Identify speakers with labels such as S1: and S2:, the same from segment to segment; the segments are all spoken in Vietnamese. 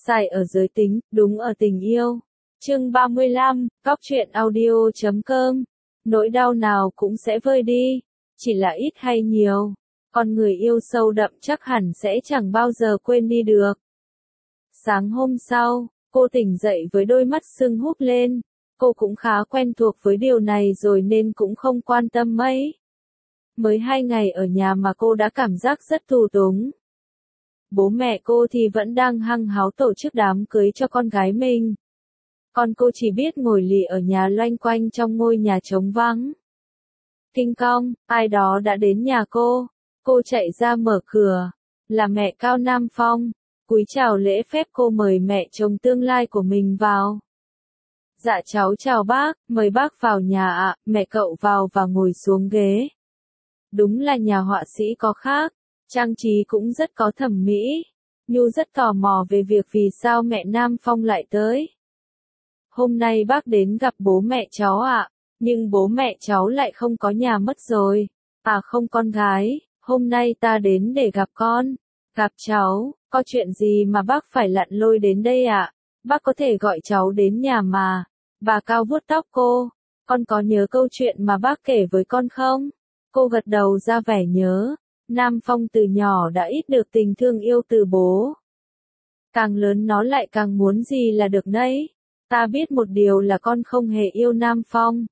S1: Sai ở giới tính, đúng ở tình yêu. Chương 35, Góc truyện audio.com. Nỗi đau nào cũng sẽ vơi đi, chỉ là ít hay nhiều. Con người yêu sâu đậm chắc hẳn sẽ chẳng bao giờ quên đi được. Sáng hôm sau, cô tỉnh dậy với đôi mắt sưng húp lên. Cô cũng khá quen thuộc với điều này rồi nên cũng không quan tâm mấy. Mới 2 ngày ở nhà mà cô đã cảm giác rất tù túng. Bố mẹ cô thì vẫn đang hăng háo tổ chức đám cưới cho con gái mình. Còn cô chỉ biết ngồi lì ở nhà loanh quanh trong ngôi nhà trống vắng. Kinh cong, ai đó đã đến nhà cô. Cô chạy ra mở cửa. Là mẹ Cao Nam Phong. Cúi chào lễ phép cô mời mẹ chồng tương lai của mình vào. Dạ cháu chào bác, mời bác vào nhà ạ. Mẹ cậu vào và ngồi xuống ghế. Đúng là nhà họa sĩ có khác. Trang trí cũng rất có thẩm mỹ. Nhu rất tò mò về việc vì sao mẹ Nam Phong lại tới. Hôm nay bác đến gặp bố mẹ cháu ạ, nhưng bố mẹ cháu lại không có nhà mất rồi. À không con gái, hôm nay ta đến để gặp con. Gặp cháu, có chuyện gì mà bác phải lặn lôi đến đây ạ? Bác có thể gọi cháu đến nhà mà. Bà Cao vuốt tóc cô. Con có nhớ câu chuyện mà bác kể với con không? Cô gật đầu ra vẻ nhớ. Nam Phong từ nhỏ đã ít được tình thương yêu từ bố. Càng lớn nó lại càng muốn gì là được nấy. Ta biết một điều là con không hề yêu Nam Phong.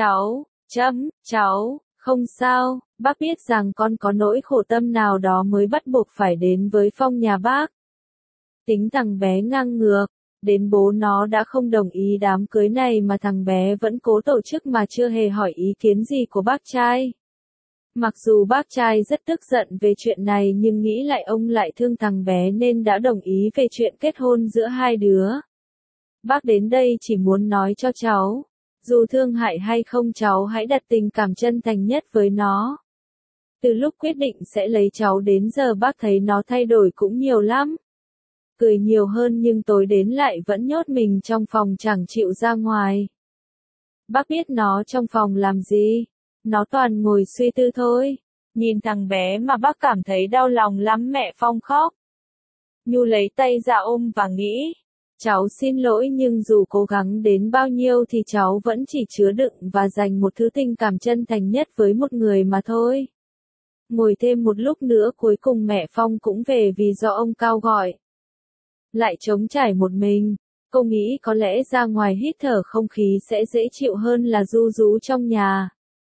S1: Cháu, không sao, bác biết rằng con có nỗi khổ tâm nào đó mới bắt buộc phải đến với Phong nhà bác. Tính thằng bé ngang ngược, đến bố nó đã không đồng ý đám cưới này mà thằng bé vẫn cố tổ chức mà chưa hề hỏi ý kiến gì của bác trai. Mặc dù bác trai rất tức giận về chuyện này nhưng nghĩ lại ông lại thương thằng bé nên đã đồng ý về chuyện kết hôn giữa hai đứa. Bác đến đây chỉ muốn nói cho cháu, dù thương hại hay không cháu hãy đặt tình cảm chân thành nhất với nó. Từ lúc quyết định sẽ lấy cháu đến giờ bác thấy nó thay đổi cũng nhiều lắm. Cười nhiều hơn nhưng tối đến lại vẫn nhốt mình trong phòng chẳng chịu ra ngoài. Bác biết nó trong phòng làm gì? Nó toàn ngồi suy tư thôi. Nhìn thằng bé mà bác cảm thấy đau lòng lắm. Mẹ Phong khóc. Nhu lấy tay ra ôm và nghĩ. Cháu xin lỗi nhưng dù cố gắng đến bao nhiêu thì cháu vẫn chỉ chứa đựng và dành một thứ tình cảm chân thành nhất với một người mà thôi. Ngồi thêm một lúc nữa cuối cùng mẹ Phong cũng về vì do ông Cao gọi. Lại trống trải một mình. Cô nghĩ có lẽ ra ngoài hít thở không khí sẽ dễ chịu hơn là ru rú trong nhà.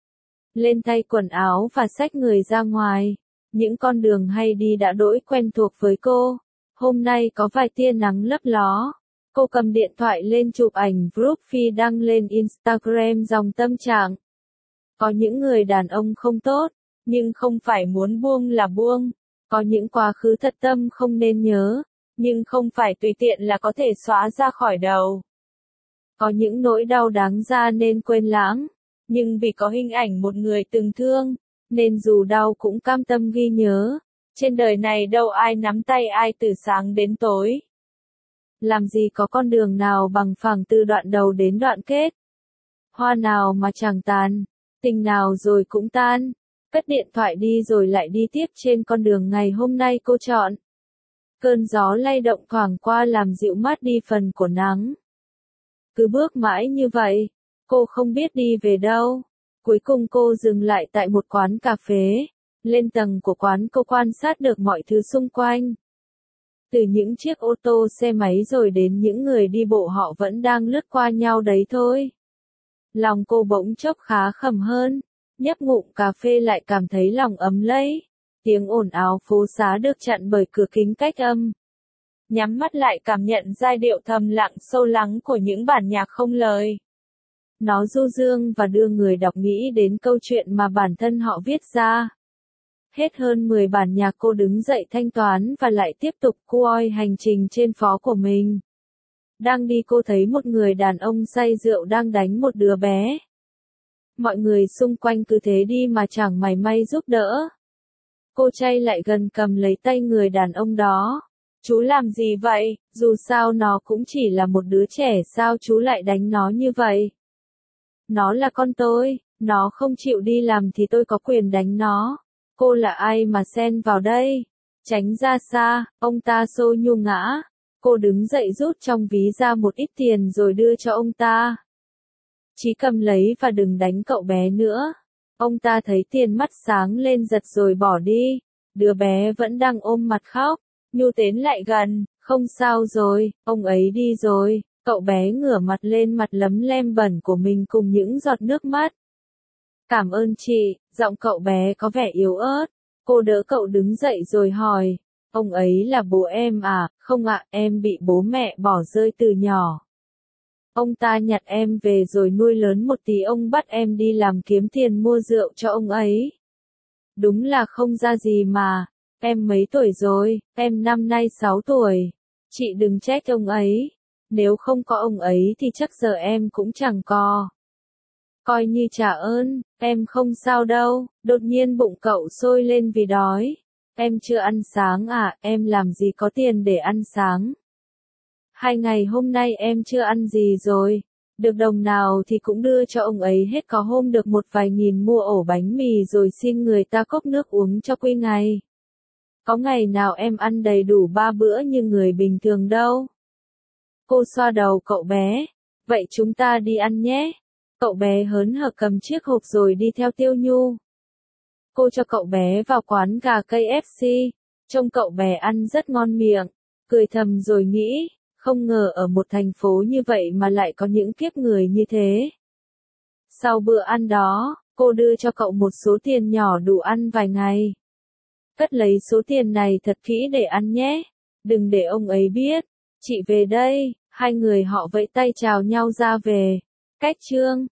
S1: Lên thay quần áo và xách người ra ngoài. Những con đường hay đi đã đỗi quen thuộc với cô. Hôm nay có vài tia nắng lấp ló. Cô cầm điện thoại lên chụp ảnh group feed đăng lên Instagram dòng tâm trạng. Có những người đàn ông không tốt, nhưng không phải muốn buông là buông. Có những quá khứ thật tâm không nên nhớ, nhưng không phải tùy tiện là có thể xóa ra khỏi đầu. Có những nỗi đau đáng ra nên quên lãng. Nhưng vì có hình ảnh một người từng thương, nên dù đau cũng cam tâm ghi nhớ. Trên đời này đâu ai nắm tay ai từ sáng đến tối. Làm gì có con đường nào bằng phẳng từ đoạn đầu đến đoạn kết. Hoa nào mà chẳng tàn, tình nào rồi cũng tan. Cất điện thoại đi rồi lại đi tiếp trên con đường ngày hôm nay cô chọn. Cơn gió lay động thoảng qua làm dịu mát đi phần của nắng. Cứ bước mãi như vậy. Cô không biết đi về đâu. Cuối cùng cô dừng lại tại một quán cà phê. Lên tầng của quán cô quan sát được mọi thứ xung quanh. Từ những chiếc ô tô xe máy rồi đến những người đi bộ họ vẫn đang lướt qua nhau đấy thôi. Lòng cô bỗng chốc khá khẩm hơn. Nhấp ngụm cà phê lại cảm thấy lòng ấm lấy. Tiếng ồn ào phố xá được chặn bởi cửa kính cách âm. Nhắm mắt lại cảm nhận giai điệu thầm lặng sâu lắng của những bản nhạc không lời. Nó du dương và đưa người đọc nghĩ đến câu chuyện mà bản thân họ viết ra. Hết hơn 10 bản nhạc cô đứng dậy thanh toán và lại tiếp tục quay hành trình trên phố của mình. Đang đi cô thấy một người đàn ông say rượu đang đánh một đứa bé. Mọi người xung quanh cứ thế đi mà chẳng mảy may giúp đỡ. Cô chay lại gần cầm lấy tay người đàn ông đó. Chú làm gì vậy? Dù sao nó cũng chỉ là một đứa trẻ sao chú lại đánh nó như vậy? Nó là con tôi, nó không chịu đi làm thì tôi có quyền đánh nó. Cô là ai mà xen vào đây? Tránh ra xa, ông ta xô Nhu ngã. Cô đứng dậy rút trong ví ra một ít tiền rồi đưa cho ông ta. Chí cầm lấy và đừng đánh cậu bé nữa. Ông ta thấy tiền mắt sáng lên giật rồi bỏ đi. Đứa bé vẫn đang ôm mặt khóc. Nhu tiến lại gần, không sao rồi, ông ấy đi rồi. Cậu bé ngửa mặt lên mặt lấm lem bẩn của mình cùng những giọt nước mắt. Cảm ơn chị, giọng cậu bé có vẻ yếu ớt. Cô đỡ cậu đứng dậy rồi hỏi, ông ấy là bố em à? Không ạ, em bị bố mẹ bỏ rơi từ nhỏ. Ông ta nhặt em về rồi nuôi lớn một tí, ông bắt em đi làm kiếm tiền mua rượu cho ông ấy. Đúng là không ra gì mà. Em mấy tuổi rồi? Em năm nay 6 tuổi. Chị đừng trách ông ấy. Nếu không có ông ấy thì chắc giờ em cũng chẳng có. Coi như trả ơn, em không sao đâu. Đột nhiên bụng cậu sôi lên vì đói. Em chưa ăn sáng à? Em làm gì có tiền để ăn sáng? 2 ngày hôm nay em chưa ăn gì rồi. Được đồng nào thì cũng đưa cho ông ấy hết, có hôm được một vài nghìn mua ổ bánh mì rồi xin người ta cốc nước uống cho quy ngày. Có ngày nào em ăn đầy đủ 3 bữa như người bình thường đâu. Cô xoa đầu cậu bé. Vậy chúng ta đi ăn nhé. Cậu bé hớn hở cầm chiếc hộp rồi đi theo Tiêu Nhu. Cô cho cậu bé vào quán gà KFC. Trông cậu bé ăn rất ngon miệng. Cười thầm rồi nghĩ, không ngờ ở một thành phố như vậy mà lại có những kiếp người như thế. Sau bữa ăn đó, cô đưa cho cậu một số tiền nhỏ đủ ăn vài ngày. Cất lấy số tiền này thật kỹ để ăn nhé. Đừng để ông ấy biết. Chị về đây. Hai người họ vẫy tay chào nhau ra về. Cách chương